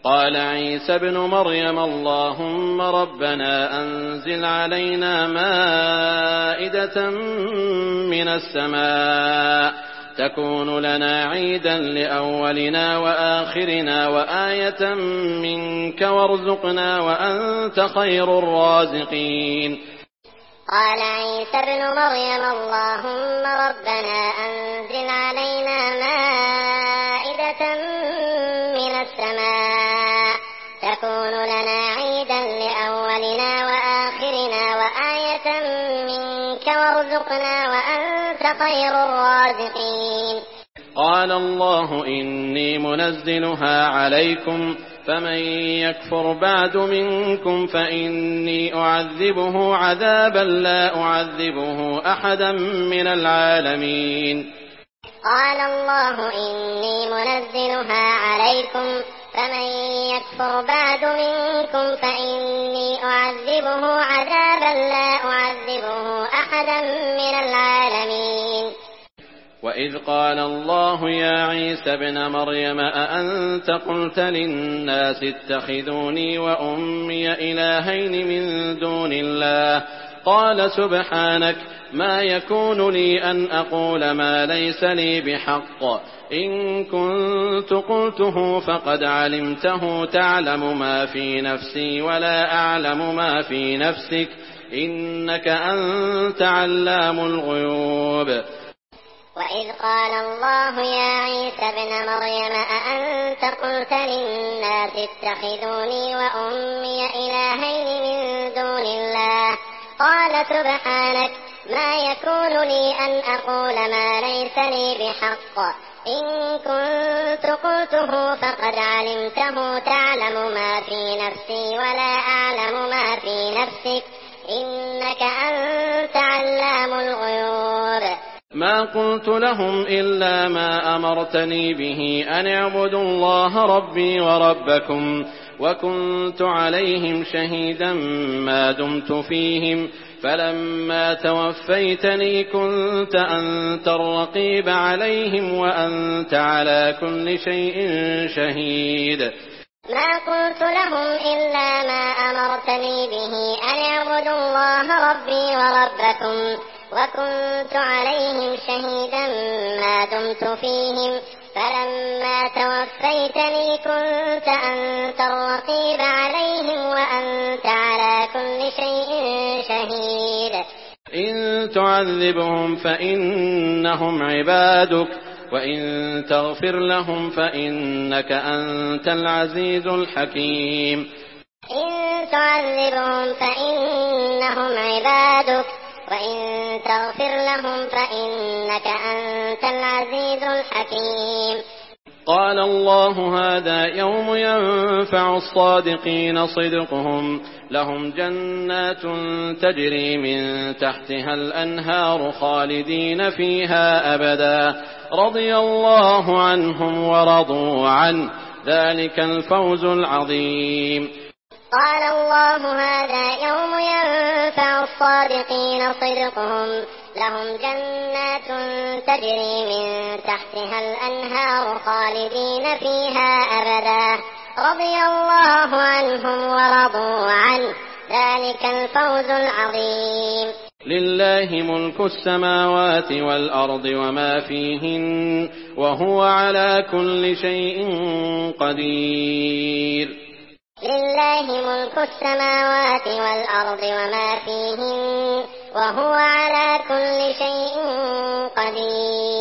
قال عيسى ابن مريم اللهم ربنا أنزل علينا مائدة من السماء تكون لنا عيدا لأولنا وآخرنا وآية منك وارزقنا وأنت خير الرازقين. قال عيسى ابن مريم اللهم ربنا أنزل علينا مائدة من السماء تكون لنا عيدا لأولنا وآخرنا وآية منك وارزقنا وأنت خير الرازقين. قال الله إني منزلها عليكم فمن يكفر بعد منكم فإني أعذبه عذابا لا أعذبه أحدا من العالمين. قال الله إني منزلها عليكم فمن يكفر بعد منكم فإني أعذبه عذابا لا أعذبه أحدا من العالمين. وإذ قال الله يا عيسى ابن مريم أأنت قلت للناس اتخذوني وأمي إلهين من دون الله قال سبحانك ما يكون لي أن أقول ما ليس لي بحق إن كنت قلته فقد علمته تعلم ما في نفسي ولا أعلم ما في نفسك إنك أنت علام الغيوب. وإذ قال الله يا عيسى ابن مريم أأنت قلت للناس اتخذوني وأمي إلهين من دون الله قال سبحانك ما يكون لي أن أقول ما ليس لي بحق إن كنت قلته فقد علمته تعلم ما في نفسي ولا أعلم ما في نفسك إنك أنت علام الغيوب. ما قلت لهم إلا ما أمرتني به أن اعبدوا الله ربي وربكم وكنت عليهم شهيدا ما دمت فيهم فلما توفيتني كنت أنت الرقيب عليهم وأنت على كل شيء شهيد. ما قلت لهم إلا ما أمرتني به أن اعبدوا الله ربي وربكم وكنت عليهم شهيدا ما دمت فيهم فلما توفيتني كنت أنت الرقيب عليهم وأنت على كل شيء شهيد. إن تعذبهم فإنهم عبادك وإن تغفر لهم فإنك أنت العزيز الحكيم. إن تعذبهم فإنهم عبادك وإن تغفر لهم فإنك أنت العزيز الحكيم. قال الله هذا يوم ينفع الصادقين صدقهم لهم جنات تجري من تحتها الأنهار خالدين فيها أبدا رضي الله عنهم ورضوا عنه ذلك الفوز العظيم. قال الله هذا يوم ينفع الصادقين صدقهم لهم جنات تجري من تحتها الأنهار خالدين فيها أبدا رضي الله عنهم ورضوا عنه ذلك الفوز العظيم. لله ملك السماوات والأرض وما فيهن وهو على كل شيء قدير. لله ملك السماوات والأرض وما فيهن وهو على كل شيء قدير.